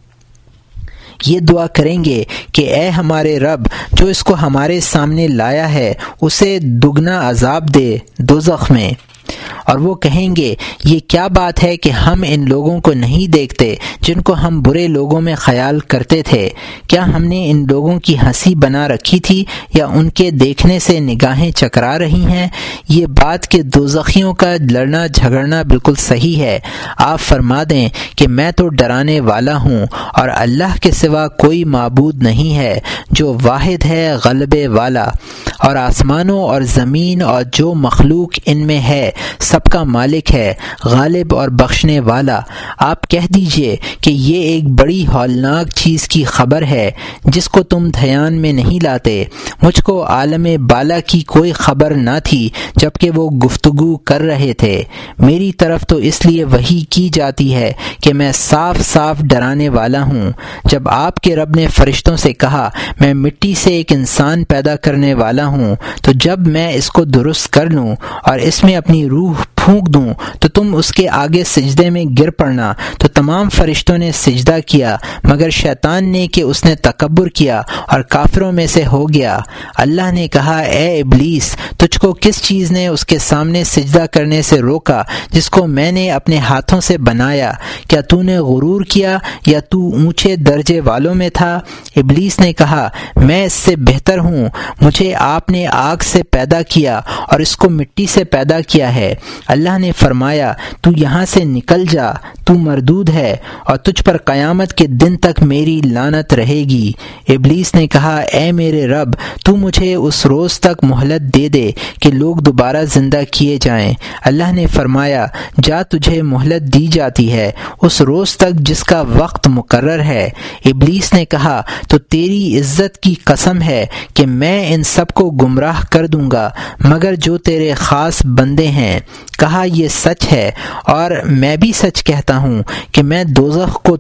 یہ دعا کریں گے کہ اے ہمارے رب، جو اس کو ہمارے سامنے لایا ہے اسے دگنا عذاب دے دوزخ میں۔ اور وہ کہیں گے یہ کیا بات ہے کہ ہم ان لوگوں کو نہیں دیکھتے جن کو ہم برے لوگوں میں خیال کرتے تھے؟ کیا ہم نے ان لوگوں کی ہنسی بنا رکھی تھی یا ان کے دیکھنے سے نگاہیں چکرا رہی ہیں؟ یہ بات کہ دوزخیوں کا لڑنا جھگڑنا بالکل صحیح ہے۔ آپ فرما دیں کہ میں تو ڈرانے والا ہوں، اور اللہ کے سوا کوئی معبود نہیں ہے جو واحد ہے غلبے والا، اور آسمانوں اور زمین اور جو مخلوق ان میں ہے سب کا مالک ہے، غالب اور بخشنے والا۔ آپ کہہ دیجئے کہ یہ ایک بڑی ہولناک چیز کی خبر ہے جس کو تم دھیان میں نہیں لاتے۔ مجھ کو عالم بالا کی کوئی خبر نہ تھی جبکہ وہ گفتگو کر رہے تھے۔ میری طرف تو اس لیے وحی کی جاتی ہے کہ میں صاف صاف ڈرانے والا ہوں۔ جب آپ کے رب نے فرشتوں سے کہا میں مٹی سے ایک انسان پیدا کرنے والا ہوں، تو جب میں اس کو درست کر لوں اور اس میں اپنی روح پھونک دوں تو تم اس کے آگے سجدے میں گر پڑنا۔ تو تمام فرشتوں نے سجدہ کیا مگر شیطان نے کہ اس نے تکبر کیا اور کافروں میں سے ہو گیا۔ اللہ نے کہا اے ابلیس، تجھ کو کس چیز نے اس کے سامنے سجدہ کرنے سے روکا جس کو میں نے اپنے ہاتھوں سے بنایا؟ کیا تو نے غرور کیا یا تو اونچے درجے والوں میں تھا؟ ابلیس نے کہا میں اس سے بہتر ہوں، مجھے آپ نے آگ سے پیدا کیا اور اس کو مٹی سے پیدا کیا ہے۔ اللہ نے فرمایا تو یہاں سے نکل جا، تو مردود ہے اور تجھ پر قیامت کے دن تک میری لعنت رہے گی۔ ابلیس نے کہا اے میرے رب، تو مجھے اس روز تک مہلت دے دے کہ لوگ دوبارہ زندہ کیے جائیں۔ اللہ نے فرمایا جا، تجھے مہلت دی جاتی ہے اس روز تک جس کا وقت مقرر ہے۔ ابلیس نے کہا تو تیری عزت کی قسم ہے کہ میں ان سب کو گمراہ کر دوں گا مگر جو تیرے خاص بندے ہیں۔ کہا یہ سچ ہے اور میں بھی سچ کہتا ہوں کہ میں دوزخ کو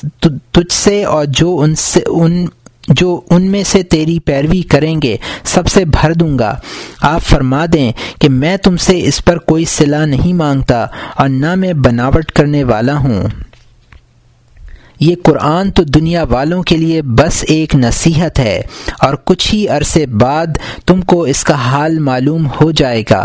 تجھ سے اور جو ان میں سے تیری پیروی کریں گے سب سے بھر دوں گا۔ آپ فرما دیں کہ میں تم سے اس پر کوئی صلہ نہیں مانگتا اور نہ میں بناوٹ کرنے والا ہوں۔ یہ قرآن تو دنیا والوں کے لیے بس ایک نصیحت ہے، اور کچھ ہی عرصے بعد تم کو اس کا حال معلوم ہو جائے گا۔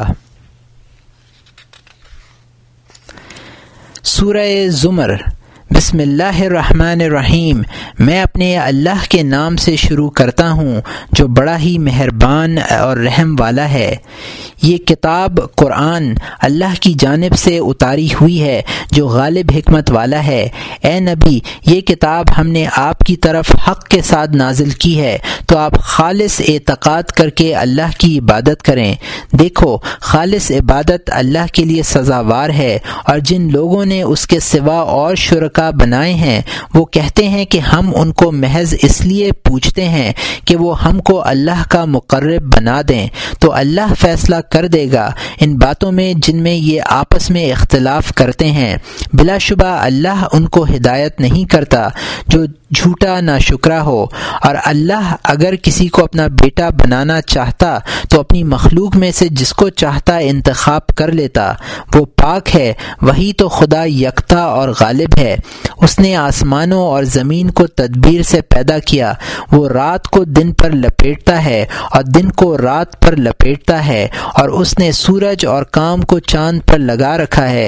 سورہ زمر۔ بسم اللہ الرحمن الرحیم۔ میں اپنے اللہ کے نام سے شروع کرتا ہوں جو بڑا ہی مہربان اور رحم والا ہے۔ یہ کتاب قرآن اللہ کی جانب سے اتاری ہوئی ہے جو غالب حکمت والا ہے۔ اے نبی، یہ کتاب ہم نے آپ کی طرف حق کے ساتھ نازل کی ہے، تو آپ خالص اعتقاد کر کے اللہ کی عبادت کریں۔ دیکھو، خالص عبادت اللہ کے لیے سزاوار ہے، اور جن لوگوں نے اس کے سوا اور شرکا بنائے ہیں وہ کہتے ہیں کہ ہم ان کو محض اس لیے پوچھتے ہیں کہ وہ ہم کو اللہ کا مقرب بنا دیں، تو اللہ فیصلہ کر دے گا ان باتوں میں جن میں یہ آپس میں اختلاف کرتے ہیں۔ بلا شبہ اللہ ان کو ہدایت نہیں کرتا جھوٹا ناشکرا ہو۔ اور اللہ اگر کسی کو اپنا بیٹا بنانا چاہتا تو اپنی مخلوق میں سے جس کو چاہتا انتخاب کر لیتا۔ وہ پاک ہے، وہی تو خدا یکتا اور غالب ہے۔ اس نے آسمانوں اور زمین کو تدبیر سے پیدا کیا۔ وہ رات کو دن پر لپیٹتا ہے اور دن کو رات پر لپیٹتا ہے، اور اس نے سورج اور کام کو چاند پر لگا رکھا ہے۔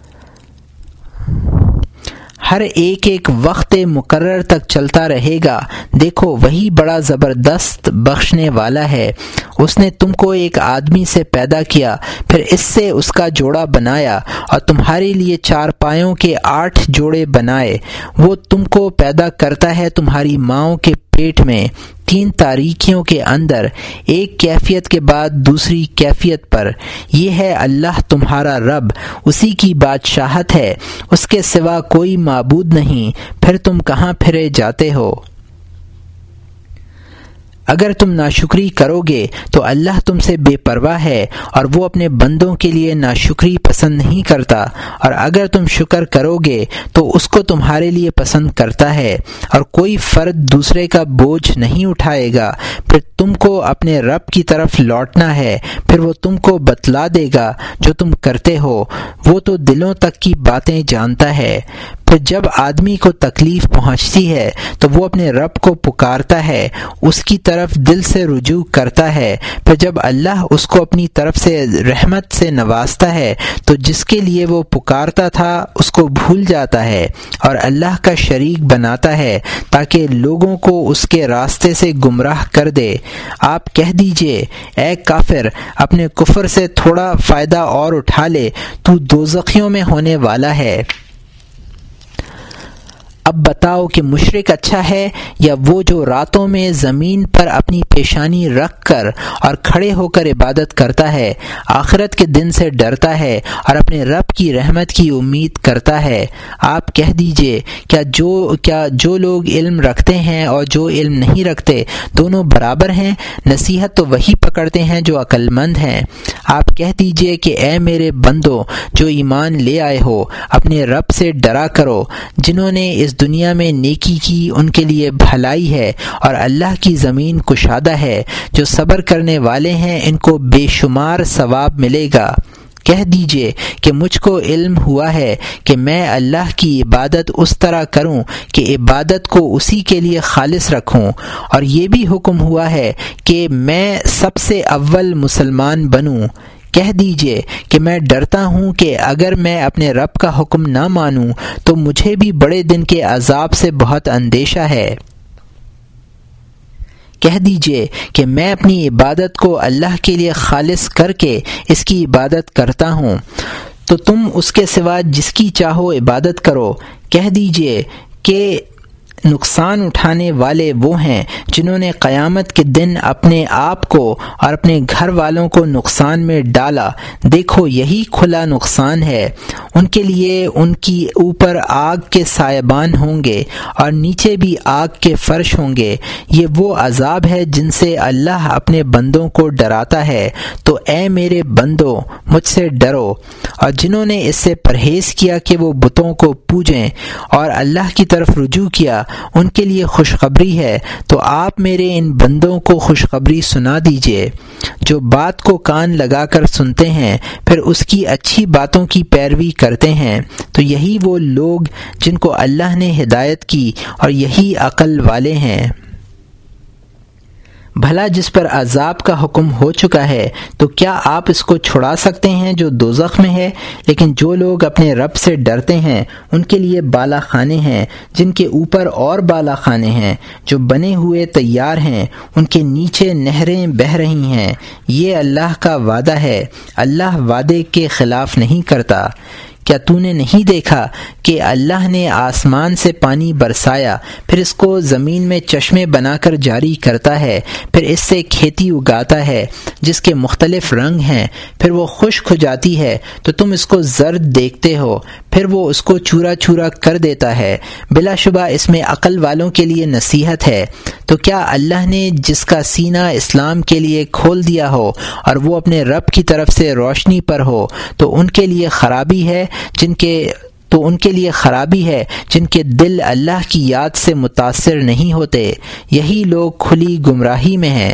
ہر ایک وقت مقرر تک چلتا رہے گا۔ دیکھو وہی بڑا زبردست بخشنے والا ہے۔ اس نے تم کو ایک آدمی سے پیدا کیا، پھر اس سے اس کا جوڑا بنایا اور تمہارے لیے 4 پایوں کے 8 جوڑے بنائے۔ وہ تم کو پیدا کرتا ہے تمہاری ماؤں کے پیٹ میں 3 تاریکیوں کے اندر، ایک کیفیت کے بعد دوسری کیفیت پر۔ یہ ہے اللہ تمہارا رب، اسی کی بادشاہت ہے، اس کے سوا کوئی معبود نہیں۔ پھر تم کہاں پھرے جاتے ہو؟ اگر تم ناشکری کرو گے تو اللہ تم سے بے پرواہ ہے، اور وہ اپنے بندوں کے لیے ناشکری پسند نہیں کرتا۔ اور اگر تم شکر کرو گے تو اس کو تمہارے لیے پسند کرتا ہے، اور کوئی فرد دوسرے کا بوجھ نہیں اٹھائے گا۔ پھر تم کو اپنے رب کی طرف لوٹنا ہے، پھر وہ تم کو بتلا دے گا جو تم کرتے ہو۔ وہ تو دلوں تک کی باتیں جانتا ہے۔ پھر جب آدمی کو تکلیف پہنچتی ہے تو وہ اپنے رب کو پکارتا ہے، اس کی طرف دل سے رجوع کرتا ہے۔ پھر جب اللہ اس کو اپنی طرف سے رحمت سے نوازتا ہے تو جس کے لیے وہ پکارتا تھا اس کو بھول جاتا ہے اور اللہ کا شریک بناتا ہے تاکہ لوگوں کو اس کے راستے سے گمراہ کر دے۔ آپ کہہ دیجئے، اے کافر، اپنے کفر سے تھوڑا فائدہ اور اٹھا لے، تو دوزخیوں میں ہونے والا ہے۔ اب بتاؤ کہ مشرک اچھا ہے یا وہ جو راتوں میں زمین پر اپنی پیشانی رکھ کر اور کھڑے ہو کر عبادت کرتا ہے، آخرت کے دن سے ڈرتا ہے اور اپنے رب کی رحمت کی امید کرتا ہے۔ آپ کہہ دیجئے، کیا جو لوگ علم رکھتے ہیں اور جو علم نہیں رکھتے دونوں برابر ہیں؟ نصیحت تو وہی پکڑتے ہیں جو عقل مند ہیں۔ آپ کہہ دیجئے کہ اے میرے بندو جو ایمان لے آئے ہو، اپنے رب سے ڈرا کرو۔ جنہوں نے اس دنیا میں نیکی کی ان کے لیے بھلائی ہے، اور اللہ کی زمین کشادہ ہے۔ جو صبر کرنے والے ہیں ان کو بے شمار ثواب ملے گا۔ کہہ دیجئے کہ مجھ کو علم ہوا ہے کہ میں اللہ کی عبادت اس طرح کروں کہ عبادت کو اسی کے لیے خالص رکھوں، اور یہ بھی حکم ہوا ہے کہ میں سب سے اول مسلمان بنوں۔ کہہ دیجئے کہ میں ڈرتا ہوں کہ اگر میں اپنے رب کا حکم نہ مانوں تو مجھے بھی بڑے دن کے عذاب سے بہت اندیشہ ہے۔ کہہ دیجئے کہ میں اپنی عبادت کو اللہ کے لیے خالص کر کے اس کی عبادت کرتا ہوں، تو تم اس کے سوا جس کی چاہو عبادت کرو۔ کہہ دیجئے کہ نقصان اٹھانے والے وہ ہیں جنہوں نے قیامت کے دن اپنے آپ کو اور اپنے گھر والوں کو نقصان میں ڈالا۔ دیکھو یہی کھلا نقصان ہے۔ ان کے لیے ان کی اوپر آگ کے سائبان ہوں گے اور نیچے بھی آگ کے فرش ہوں گے۔ یہ وہ عذاب ہے جن سے اللہ اپنے بندوں کو ڈراتا ہے۔ تو اے میرے بندو مجھ سے ڈرو، اور جنہوں نے اس سے پرہیز کیا کہ وہ بتوں کو پوجیں اور اللہ کی طرف رجوع کیا، ان کے لیے خوشخبری ہے۔ تو آپ میرے ان بندوں کو خوشخبری سنا دیجئے جو بات کو کان لگا کر سنتے ہیں پھر اس کی اچھی باتوں کی پیروی کرتے ہیں۔ تو یہی وہ لوگ جن کو اللہ نے ہدایت کی اور یہی عقل والے ہیں۔ بھلا جس پر عذاب کا حکم ہو چکا ہے تو کیا آپ اس کو چھڑا سکتے ہیں جو دوزخ میں ہے؟ لیکن جو لوگ اپنے رب سے ڈرتے ہیں ان کے لیے بالا خانے ہیں جن کے اوپر اور بالا خانے ہیں جو بنے ہوئے تیار ہیں، ان کے نیچے نہریں بہہ رہی ہیں۔ یہ اللہ کا وعدہ ہے، اللہ وعدے کے خلاف نہیں کرتا۔ کیا تو نے نہیں دیکھا کہ اللہ نے آسمان سے پانی برسایا، پھر اس کو زمین میں چشمے بنا کر جاری کرتا ہے، پھر اس سے کھیتی اگاتا ہے جس کے مختلف رنگ ہیں، پھر وہ خشک ہو جاتی ہے تو تم اس کو زرد دیکھتے ہو، پھر وہ اس کو چورا چورا کر دیتا ہے۔ بلا شبہ اس میں عقل والوں کے لیے نصیحت ہے۔ تو کیا اللہ نے جس کا سینہ اسلام کے لیے کھول دیا ہو اور وہ اپنے رب کی طرف سے روشنی پر ہو تو ان کے لیے خرابی ہے تو ان کے لیے خرابی ہے جن کے دل اللہ کی یاد سے متاثر نہیں ہوتے، یہی لوگ کھلی گمراہی میں ہیں۔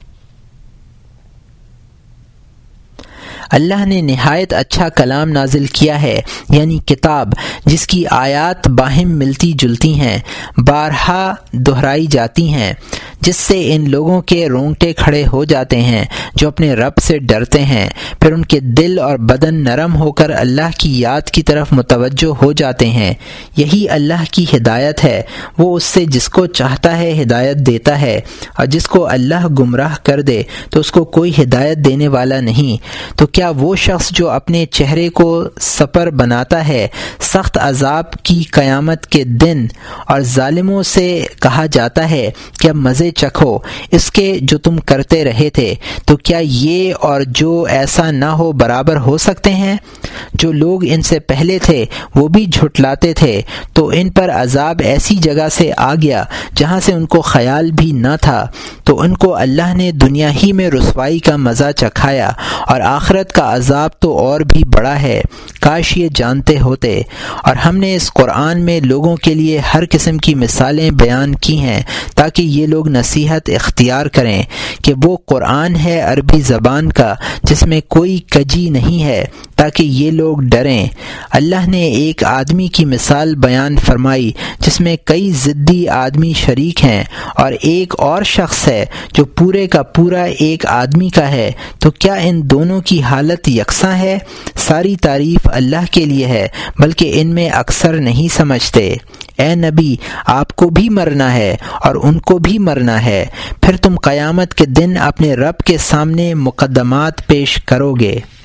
اللہ نے نہایت اچھا کلام نازل کیا ہے، یعنی کتاب جس کی آیات باہم ملتی جلتی ہیں، بارہا دہرائی جاتی ہیں، جس سے ان لوگوں کے رونگٹے کھڑے ہو جاتے ہیں جو اپنے رب سے ڈرتے ہیں، پھر ان کے دل اور بدن نرم ہو کر اللہ کی یاد کی طرف متوجہ ہو جاتے ہیں۔ یہی اللہ کی ہدایت ہے، وہ اس سے جس کو چاہتا ہے ہدایت دیتا ہے، اور جس کو اللہ گمراہ کر دے تو اس کو کوئی ہدایت دینے والا نہیں۔ تو کیا وہ شخص جو اپنے چہرے کو سپر بناتا ہے سخت عذاب کی قیامت کے دن، اور ظالموں سے کہا جاتا ہے کہ اب مزے چکھو اس کے جو تم کرتے رہے تھے، تو کیا یہ اور جو ایسا نہ ہو برابر ہو سکتے ہیں؟ جو لوگ ان سے پہلے تھے وہ بھی جھٹلاتے تھے، تو ان پر عذاب ایسی جگہ سے آ گیا جہاں سے ان کو خیال بھی نہ تھا، تو ان کو اللہ نے دنیا ہی میں رسوائی کا مزہ چکھایا، اور آخرت کا عذاب تو اور بھی بڑا ہے، کاش یہ جانتے ہوتے۔ اور ہم نے اس قرآن میں لوگوں کے لیے ہر قسم کی مثالیں بیان کی ہیں تاکہ یہ لوگ نصیحت اختیار کریں کہ وہ قرآن ہے عربی زبان کا جس میں کوئی کجی نہیں ہے، تاکہ یہ لوگ ڈریں۔ اللہ نے ایک آدمی کی مثال بیان فرمائی جس میں کئی ضدی آدمی شریک ہیں، اور ایک اور شخص ہے جو پورے کا پورا ایک آدمی کا ہے، تو کیا ان دونوں کی حالت یکساں ہے؟ ساری تعریف اللہ کے لیے ہے، بلکہ ان میں اکثر نہیں سمجھتے۔ اے نبی، آپ کو بھی مرنا ہے اور ان کو بھی مرنا ہے، پھر تم قیامت کے دن اپنے رب کے سامنے مقدمات پیش کرو گے۔